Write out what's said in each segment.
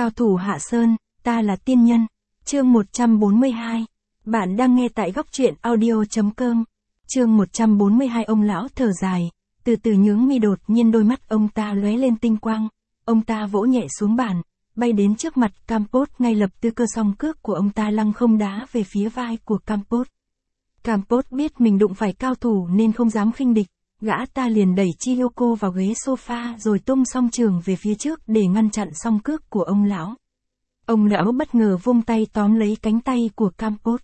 Cao thủ Hạ Sơn, ta là tiên nhân. Chương 142. Bạn đang nghe tại góc truyện audio.com. Chương 142. Ông lão thở dài, từ từ nhướng mi, đột nhiên đôi mắt ông ta lóe lên tinh quang. Ông ta vỗ nhẹ xuống bàn, bay đến trước mặt Campos, ngay lập tức cơ song cước của ông ta lăng không đá về phía vai của Campos. Campos biết mình đụng phải cao thủ nên không dám khinh địch, gã ta liền đẩy Chihoko vào ghế sofa rồi tung song trường về phía trước để ngăn chặn song cước của ông lão. Ông lão bất ngờ vung tay tóm lấy cánh tay của Campos.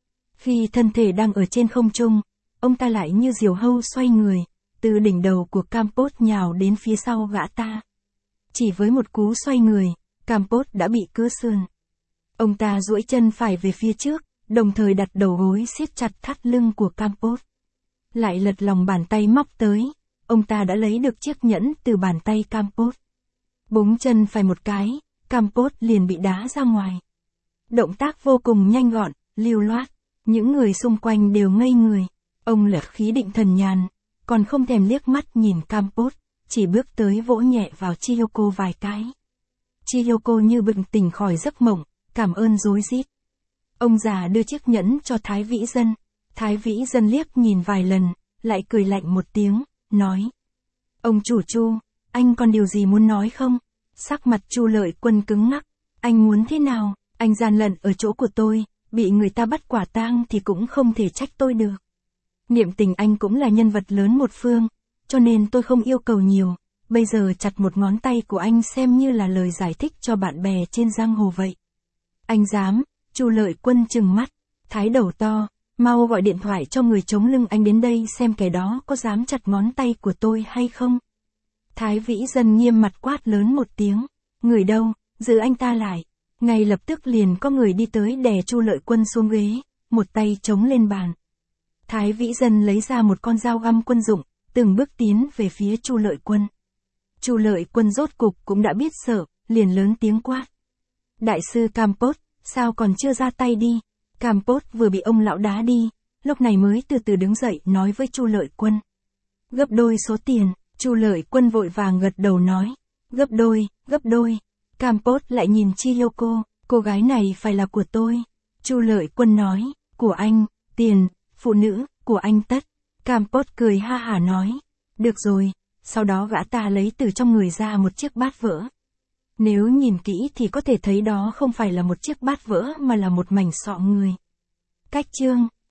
Khi thân thể đang ở trên không trung, ông ta lại như diều hâu xoay người, từ đỉnh đầu của Campos nhào đến phía sau gã ta. Chỉ với một cú xoay người, Campos đã bị cứa sườn. Ông ta duỗi chân phải về phía trước, đồng thời đặt đầu gối siết chặt thắt lưng của Campos. Lại lật lòng bàn tay móc tới, ông ta đã lấy được chiếc nhẫn từ bàn tay Campos. Búng chân phải một cái, Campos liền bị đá ra ngoài. Động tác vô cùng nhanh gọn, lưu loát, những người xung quanh đều ngây người. Ông lật khí định thần nhàn, còn không thèm liếc mắt nhìn Campos, chỉ bước tới vỗ nhẹ vào Chihoko vài cái. Chihoko như bừng tỉnh khỏi giấc mộng, cảm ơn rối rít. Ông già đưa chiếc nhẫn cho Thái Vĩ Dân. Thái Vĩ Dân liếc nhìn vài lần, lại cười lạnh một tiếng, nói: Ông chủ Chu, anh còn điều gì muốn nói không? Sắc mặt Chu Lợi Quân cứng ngắc. Anh muốn thế nào? Anh gian lận ở chỗ của tôi, bị người ta bắt quả tang thì cũng không thể trách tôi được. Niệm Tình anh cũng là nhân vật lớn một phương, cho nên tôi không yêu cầu nhiều. Bây giờ chặt một ngón tay của anh xem như là lời giải thích cho bạn bè trên giang hồ vậy. Anh dám? Chu Lợi Quân trừng mắt, thái đầu to, mau gọi điện thoại cho người chống lưng anh đến đây xem kẻ đó có dám chặt ngón tay của tôi hay không. Thái Vĩ Dân nghiêm mặt quát lớn một tiếng, người đâu, giữ anh ta lại. Ngay lập tức liền có người đi tới đè Chu Lợi Quân xuống ghế, một tay chống lên bàn. Thái Vĩ Dân lấy ra một con dao găm quân dụng, từng bước tiến về phía Chu Lợi Quân. Chu Lợi Quân rốt cục cũng đã biết sợ, liền lớn tiếng quát: Đại sư Campos, sao còn chưa ra tay đi? Campos vừa bị ông lão đá đi, lúc này mới từ từ đứng dậy nói với Chu Lợi Quân: Gấp đôi số tiền. Chu Lợi Quân vội vàng gật đầu nói: Gấp đôi, gấp đôi. Campos lại nhìn Chihoko, cô gái này phải là của tôi. Chu Lợi Quân nói: Của anh, tiền, phụ nữ, của anh tất. Campos cười ha hả nói: Được rồi. Sau đó gã ta lấy từ trong người ra một chiếc bát vỡ. Nếu nhìn kỹ thì có thể thấy đó không phải là một chiếc bát vỡ mà là một mảnh sọ người. Cách chương